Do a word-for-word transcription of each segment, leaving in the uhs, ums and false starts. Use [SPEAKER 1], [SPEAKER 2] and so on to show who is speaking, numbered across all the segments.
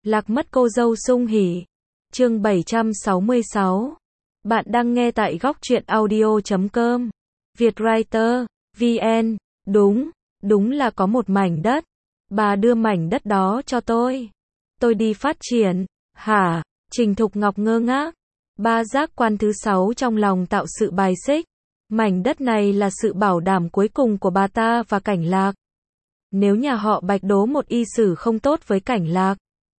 [SPEAKER 1] Lạc mất cô dâu sung hỉ. Chương bảy trăm sáu mươi sáu. Bạn đang nghe tại góc truyện audio chấm com. Vietwriter, vê en. Đúng, đúng là có một mảnh đất. Bà đưa mảnh đất đó cho tôi. Tôi đi phát triển. Hả? Trình Thục Ngọc ngơ ngác. Ba giác quan thứ sáu trong lòng tạo sự bài xích. Mảnh đất này là sự bảo đảm cuối cùng của bà ta và Cảnh Lạc. Nếu nhà họ Bạch đố một y sử không tốt với Cảnh Lạc,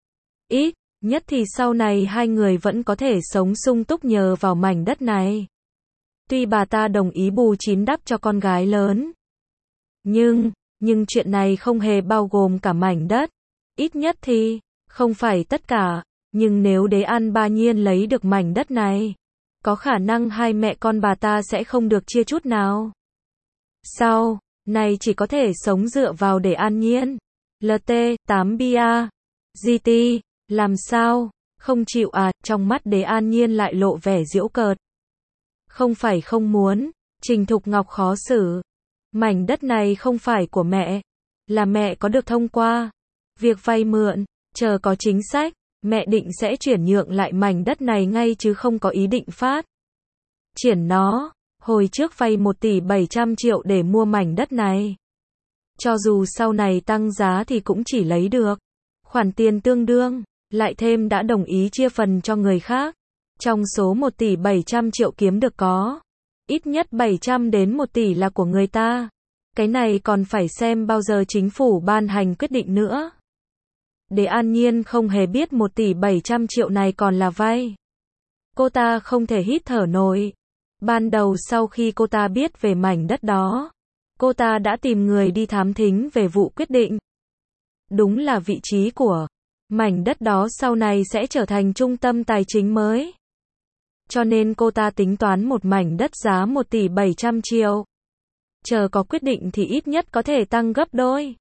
[SPEAKER 1] ít nhất thì sau này hai người vẫn có thể sống sung túc nhờ vào mảnh đất này. Tuy bà ta đồng ý bù chín đắp cho con gái lớn, nhưng, nhưng chuyện này không hề bao gồm cả mảnh đất. Ít nhất thì, không phải tất cả, nhưng nếu Đế An Ba Nhiên lấy được mảnh đất này, có khả năng hai mẹ con bà ta sẽ không được chia chút nào. Sau này chỉ có thể sống dựa vào Đế An Nhiên. lờ tê, tám bia, giê tê, làm sao, không chịu à, trong mắt Đế An Nhiên lại lộ vẻ giễu cợt. Không phải không muốn, Trình Thục Ngọc khó xử. Mảnh đất này không phải của mẹ, là mẹ có được thông qua việc vay mượn, chờ có chính sách, mẹ định sẽ chuyển nhượng lại mảnh đất này ngay chứ không có ý định phát triển nó. Hồi trước vay một tỷ bảy trăm triệu để mua mảnh đất này. Cho dù sau này tăng giá thì cũng chỉ lấy được khoản tiền tương đương, lại thêm đã đồng ý chia phần cho người khác. Trong số một tỷ bảy trăm triệu kiếm được có ít nhất bảy trăm đến một tỷ là của người ta. Cái này còn phải xem bao giờ chính phủ ban hành quyết định nữa. Đế An Nhiên không hề biết một tỷ bảy trăm triệu này còn là vay. Cô ta không thể hít thở nổi. Ban đầu sau khi cô ta biết về mảnh đất đó, cô ta đã tìm người đi thám thính về vụ quyết định. Đúng là vị trí của mảnh đất đó sau này sẽ trở thành trung tâm tài chính mới. Cho nên cô ta tính toán một mảnh đất giá một tỷ bảy trăm triệu. Chờ có quyết định thì ít nhất có thể tăng gấp đôi.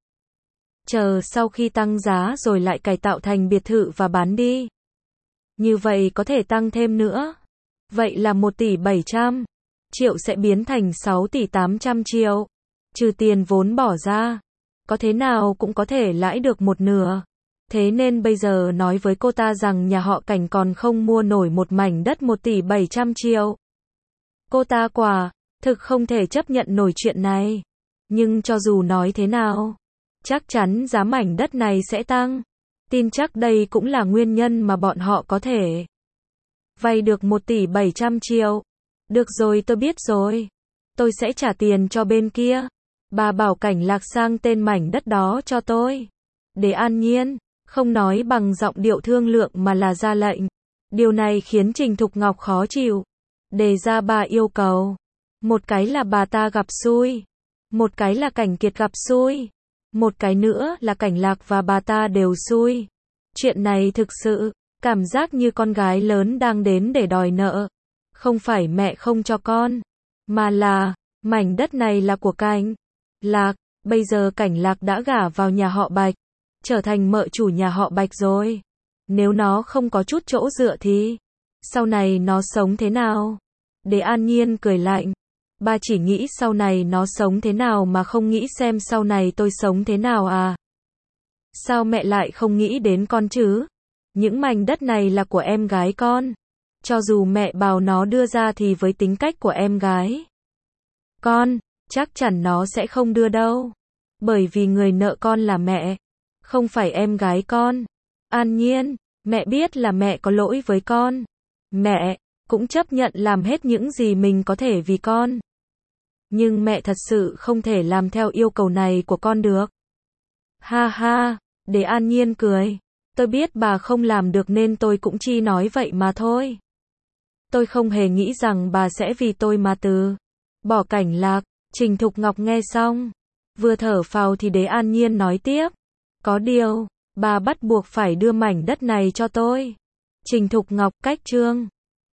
[SPEAKER 1] Chờ sau khi tăng giá rồi lại cải tạo thành biệt thự và bán đi. Như vậy có thể tăng thêm nữa. Vậy là một tỷ bảy trăm triệu sẽ biến thành sáu tỷ tám trăm triệu. Trừ tiền vốn bỏ ra, có thế nào cũng có thể lãi được một nửa. Thế nên bây giờ nói với cô ta rằng nhà họ Cảnh còn không mua nổi một mảnh đất một tỷ bảy trăm triệu. Cô ta quả thực không thể chấp nhận nổi chuyện này. Nhưng cho dù nói thế nào, chắc chắn giá mảnh đất này sẽ tăng. Tin chắc đây cũng là nguyên nhân mà bọn họ có thể vay được một tỷ bảy trăm triệu. Được rồi, tôi biết rồi. Tôi sẽ trả tiền cho bên kia. Bà bảo Cảnh Lạc sang tên mảnh đất đó cho tôi. Đế An Nhiên không nói bằng giọng điệu thương lượng mà là ra lệnh. Điều này khiến Trình Thục Ngọc khó chịu. Đề ra ba yêu cầu. Một cái là bà ta gặp xui. Một cái là Cảnh Kiệt gặp xui. Một cái nữa là Cảnh Lạc và bà ta đều xui. Chuyện này thực sự cảm giác như con gái lớn đang đến để đòi nợ. Không phải mẹ không cho con, mà là mảnh đất này là của Cảnh Lạc. Bây giờ Cảnh Lạc đã gả vào nhà họ Bạch, trở thành mợ chủ nhà họ Bạch rồi. Nếu nó không có chút chỗ dựa thì sau này nó sống thế nào? Đế An Nhiên cười lạnh. Ba chỉ nghĩ sau này nó sống thế nào mà không nghĩ xem sau này tôi sống thế nào à? Sao mẹ lại không nghĩ đến con chứ? Những mảnh đất này là của em gái con. Cho dù mẹ bảo nó đưa ra thì với tính cách của em gái con, chắc chắn nó sẽ không đưa đâu. Bởi vì người nợ con là mẹ, không phải em gái con. An Nhiên, mẹ biết là mẹ có lỗi với con. Mẹ cũng chấp nhận làm hết những gì mình có thể vì con. Nhưng mẹ thật sự không thể làm theo yêu cầu này của con được. Ha ha, Đế An Nhiên cười. Tôi biết bà không làm được nên tôi cũng chỉ nói vậy mà thôi. Tôi không hề nghĩ rằng bà sẽ vì tôi mà từ bỏ Cảnh Lạc. Trình Thục Ngọc nghe xong, vừa thở phào thì Đế An Nhiên nói tiếp. Có điều, bà bắt buộc phải đưa mảnh đất này cho tôi. Trình Thục Ngọc, cách chương